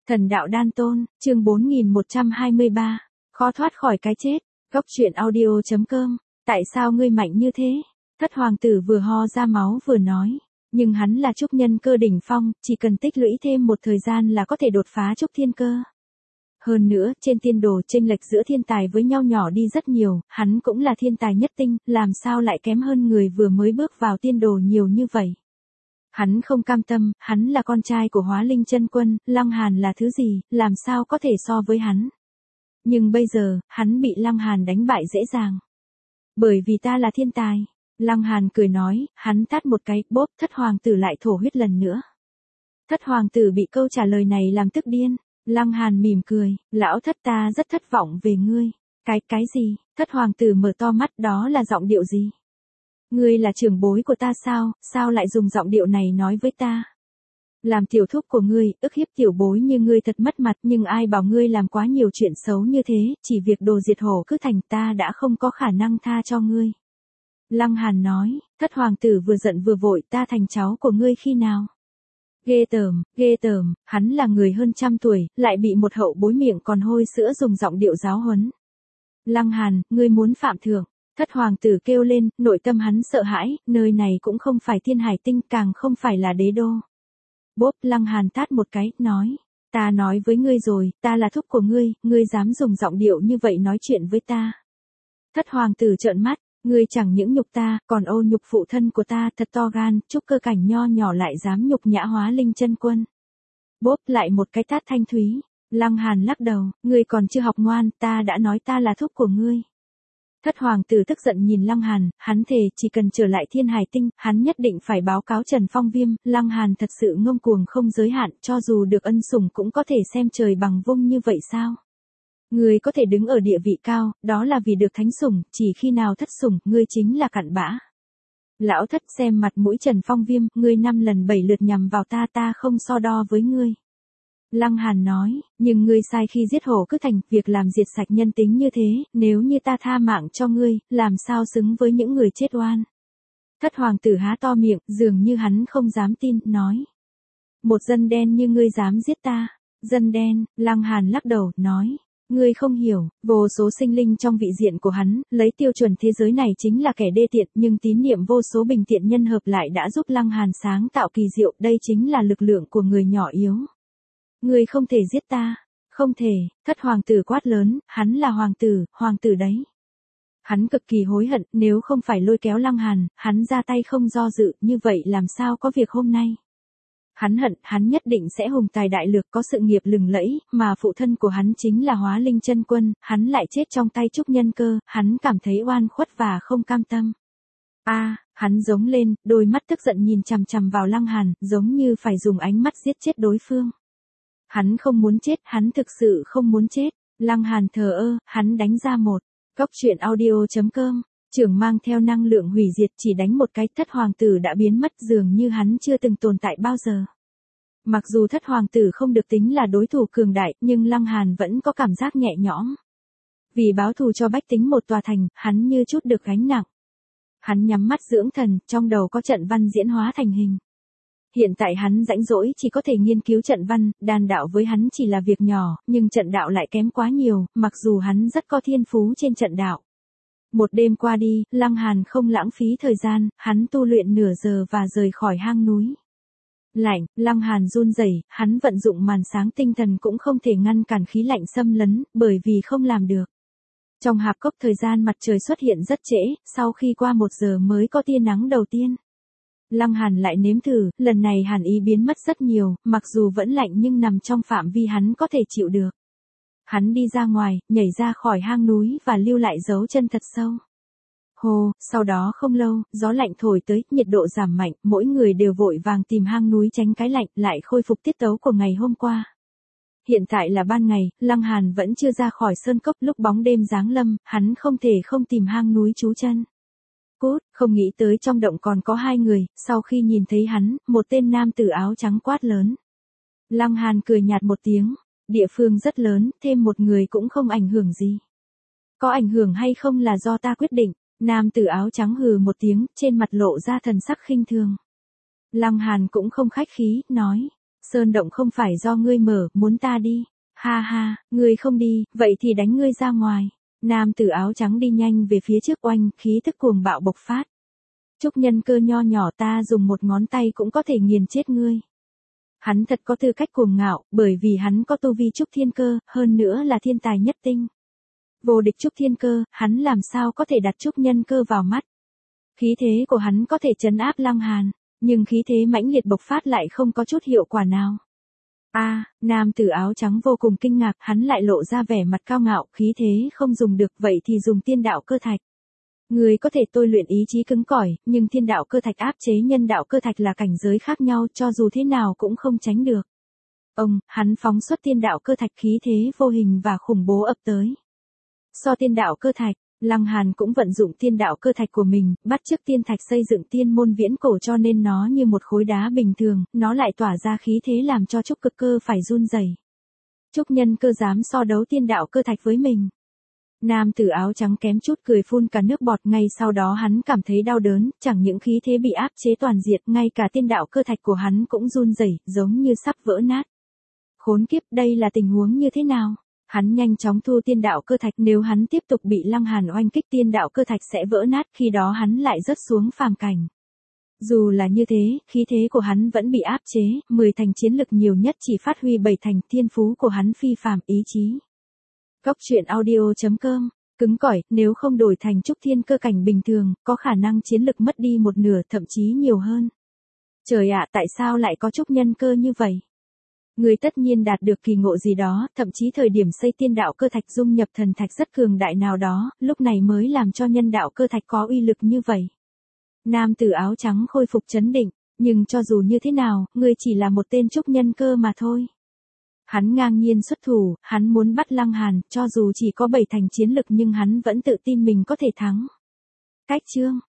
Thần đạo đan tôn, chương 4123. Khó thoát khỏi cái chết. Góc truyện audio.com. Tại sao ngươi mạnh như thế? Thất hoàng tử vừa ho ra máu vừa nói. Nhưng hắn là trúc nhân cơ đỉnh phong, chỉ cần tích lũy thêm một thời gian là có thể đột phá trúc thiên cơ. Hơn nữa, trên tiên đồ chênh lệch giữa thiên tài với nhau nhỏ đi rất nhiều, hắn cũng là thiên tài nhất tinh, làm sao lại kém hơn người vừa mới bước vào tiên đồ nhiều như vậy. Hắn không cam tâm, hắn là con trai của Hóa Linh chân quân, Lăng Hàn là thứ gì, làm sao có thể so với hắn. Nhưng bây giờ, hắn bị Lăng Hàn đánh bại dễ dàng. Bởi vì ta là thiên tài. Lăng Hàn cười nói, hắn tát một cái, bốp, thất hoàng tử lại thổ huyết lần nữa. Thất hoàng tử bị câu trả lời này làm tức điên. Lăng Hàn mỉm cười, lão thất ta rất thất vọng về ngươi. Cái gì? Thất hoàng tử mở to mắt, đó là giọng điệu gì? Ngươi là trưởng bối của ta sao lại dùng giọng điệu này nói với ta? Làm tiểu thúc của ngươi, ức hiếp tiểu bối như ngươi thật mất mặt, nhưng ai bảo ngươi làm quá nhiều chuyện xấu như thế, chỉ việc đồ diệt hổ cứ thành ta đã không có khả năng tha cho ngươi. Lăng Hàn nói, thất hoàng tử vừa giận vừa vội, ta thành cháu của ngươi khi nào? Ghê tởm, hắn là người hơn 100 tuổi, lại bị một hậu bối miệng còn hôi sữa dùng giọng điệu giáo huấn. Lăng Hàn, ngươi muốn phạm thượng. Thất hoàng tử kêu lên, nội tâm hắn sợ hãi, nơi này cũng không phải thiên hải tinh, càng không phải là đế đô. Bốp, Lăng Hàn tát một cái, nói, ta nói với ngươi rồi, ta là thúc của ngươi dám dùng giọng điệu như vậy nói chuyện với ta. Thất hoàng tử trợn mắt, ngươi chẳng những nhục ta, còn ô nhục phụ thân của ta, thật to gan, trúc cơ cảnh nho nhỏ lại dám nhục nhã Hóa Linh chân quân. Bốp lại một cái tát thanh thúy. Lăng Hàn lắc đầu, ngươi còn chưa học ngoan, ta đã nói ta là thúc của ngươi. Thất hoàng tử tức giận nhìn Lăng Hàn, hắn thề chỉ cần trở lại thiên hải tinh, hắn nhất định phải báo cáo Trần Phong Viêm. Lăng Hàn thật sự ngông cuồng không giới hạn, cho dù được ân sủng cũng có thể xem trời bằng vung như vậy sao? Ngươi có thể đứng ở địa vị cao, đó là vì được thánh sủng, chỉ khi nào thất sủng, ngươi chính là cặn bã. Lão thất xem mặt mũi Trần Phong Viêm, ngươi 5 lần 7 lượt nhằm vào ta không so đo với ngươi. Lăng Hàn nói, nhưng ngươi sai khi giết hổ cứ thành, việc làm diệt sạch nhân tính như thế, nếu như ta tha mạng cho ngươi, làm sao xứng với những người chết oan. Thất hoàng tử há to miệng, dường như hắn không dám tin, nói. Một dân đen như ngươi dám giết ta. Dân đen, Lăng Hàn lắc đầu, nói. Ngươi không hiểu, vô số sinh linh trong vị diện của hắn, lấy tiêu chuẩn thế giới này chính là kẻ đê tiện, nhưng tín niệm vô số bình tiện nhân hợp lại đã giúp Lăng Hàn sáng tạo kỳ diệu, đây chính là lực lượng của người nhỏ yếu. Ngươi không thể giết ta, không thể, thất hoàng tử quát lớn, hắn là hoàng tử đấy. Hắn cực kỳ hối hận, nếu không phải lôi kéo Lăng Hàn, hắn ra tay không do dự, như vậy làm sao có việc hôm nay. Hắn hận, hắn nhất định sẽ hùng tài đại lược có sự nghiệp lừng lẫy, mà phụ thân của hắn chính là Hóa Linh chân quân, hắn lại chết trong tay trúc nhân cơ, hắn cảm thấy oan khuất và không cam tâm. Hắn giống lên, đôi mắt tức giận nhìn chằm chằm vào Lăng Hàn, giống như phải dùng ánh mắt giết chết đối phương. Hắn không muốn chết, hắn thực sự không muốn chết. Lăng Hàn thờ ơ, hắn đánh ra một. Góc truyện audio.com. Trưởng mang theo năng lượng hủy diệt chỉ đánh một cái, thất hoàng tử đã biến mất, dường như hắn chưa từng tồn tại bao giờ. Mặc dù thất hoàng tử không được tính là đối thủ cường đại, nhưng Lăng Hàn vẫn có cảm giác nhẹ nhõm. Vì báo thù cho bách tính một tòa thành, hắn như chút được gánh nặng. Hắn nhắm mắt dưỡng thần, trong đầu có trận văn diễn hóa thành hình. Hiện tại hắn rãnh rỗi chỉ có thể nghiên cứu trận văn, đan đạo với hắn chỉ là việc nhỏ, nhưng trận đạo lại kém quá nhiều, mặc dù hắn rất có thiên phú trên trận đạo. Một đêm qua đi, Lăng Hàn không lãng phí thời gian, hắn tu luyện nửa giờ và rời khỏi hang núi. Lạnh, Lăng Hàn run rẩy, hắn vận dụng màn sáng tinh thần cũng không thể ngăn cản khí lạnh xâm lấn, bởi vì không làm được. Trong hạp cốc thời gian mặt trời xuất hiện rất trễ, sau khi qua 1 giờ mới có tia nắng đầu tiên. Lăng Hàn lại nếm thử, lần này hàn ý biến mất rất nhiều, mặc dù vẫn lạnh nhưng nằm trong phạm vi hắn có thể chịu được. Hắn đi ra ngoài, nhảy ra khỏi hang núi và lưu lại dấu chân thật sâu. Hồ, sau đó không lâu, gió lạnh thổi tới, nhiệt độ giảm mạnh, mỗi người đều vội vàng tìm hang núi tránh cái lạnh, lại khôi phục tiết tấu của ngày hôm qua. Hiện tại là ban ngày, Lăng Hàn vẫn chưa ra khỏi sơn cốc, lúc bóng đêm giáng lâm, hắn không thể không tìm hang núi trú chân. Cút, không nghĩ tới trong động còn có 2 người, sau khi nhìn thấy hắn, một tên nam tử áo trắng quát lớn. Lăng Hàn cười nhạt một tiếng, địa phương rất lớn, thêm một người cũng không ảnh hưởng gì. Có ảnh hưởng hay không là do ta quyết định, nam tử áo trắng hừ một tiếng, trên mặt lộ ra thần sắc khinh thường. Lăng Hàn cũng không khách khí, nói, Sơn động không phải do ngươi mở, muốn ta đi. Ha ha, ngươi không đi, vậy thì đánh ngươi ra ngoài. Nam tử áo trắng đi nhanh về phía trước oanh, khí thức cuồng bạo bộc phát. Trúc Nhân Cơ nho nhỏ, ta dùng một ngón tay cũng có thể nghiền chết ngươi. Hắn thật có tư cách cuồng ngạo, bởi vì hắn có tu vi Trúc Thiên Cơ, hơn nữa là thiên tài nhất tinh. Vô địch Trúc Thiên Cơ, hắn làm sao có thể đặt Trúc Nhân Cơ vào mắt. Khí thế của hắn có thể trấn áp Lăng Hàn, nhưng khí thế mãnh liệt bộc phát lại không có chút hiệu quả nào. Nam tử áo trắng vô cùng kinh ngạc, hắn lại lộ ra vẻ mặt cao ngạo, khí thế không dùng được, vậy thì dùng tiên đạo cơ thạch. Người có thể tôi luyện ý chí cứng cỏi, nhưng thiên đạo cơ thạch áp chế nhân đạo cơ thạch là cảnh giới khác nhau, cho dù thế nào cũng không tránh được. Hắn phóng xuất tiên đạo cơ thạch, khí thế vô hình và khủng bố ập tới. So tiên đạo cơ thạch, Lăng Hàn cũng vận dụng tiên đạo cơ thạch của mình, bắt chước tiên thạch xây dựng tiên môn viễn cổ, cho nên nó như một khối đá bình thường, nó lại tỏa ra khí thế làm cho Trúc Cực Cơ phải run rẩy. Trúc Nhân Cơ dám so đấu tiên đạo cơ thạch với mình. Nam tử áo trắng kém chút cười phun cả nước bọt, ngay sau đó hắn cảm thấy đau đớn, chẳng những khí thế bị áp chế toàn diệt, ngay cả tiên đạo cơ thạch của hắn cũng run rẩy, giống như sắp vỡ nát. Khốn kiếp, đây là tình huống như thế nào? Hắn nhanh chóng thu tiên đạo cơ thạch, nếu hắn tiếp tục bị Lăng Hàn oanh kích, tiên đạo cơ thạch sẽ vỡ nát, khi đó hắn lại rớt xuống phàm cảnh. Dù là như thế, khí thế của hắn vẫn bị áp chế, 10 thành chiến lực nhiều nhất chỉ phát huy 7 thành, thiên phú của hắn phi phàm, ý chí. Góc truyện audio.com, cứng cỏi, nếu không đổi thành Trúc Thiên Cơ cảnh bình thường, có khả năng chiến lực mất đi một nửa, thậm chí nhiều hơn. Trời ạ, tại sao lại có Trúc Nhân Cơ như vậy? Người tất nhiên đạt được kỳ ngộ gì đó, thậm chí thời điểm xây tiên đạo cơ thạch dung nhập thần thạch rất cường đại nào đó, lúc này mới làm cho nhân đạo cơ thạch có uy lực như vậy. Nam tử áo trắng khôi phục trấn định, nhưng cho dù như thế nào, ngươi chỉ là một tên Trúc Nhân Cơ mà thôi. Hắn ngang nhiên xuất thủ, hắn muốn bắt Lăng Hàn, cho dù chỉ có 7 thành chiến lực nhưng hắn vẫn tự tin mình có thể thắng. Cách chương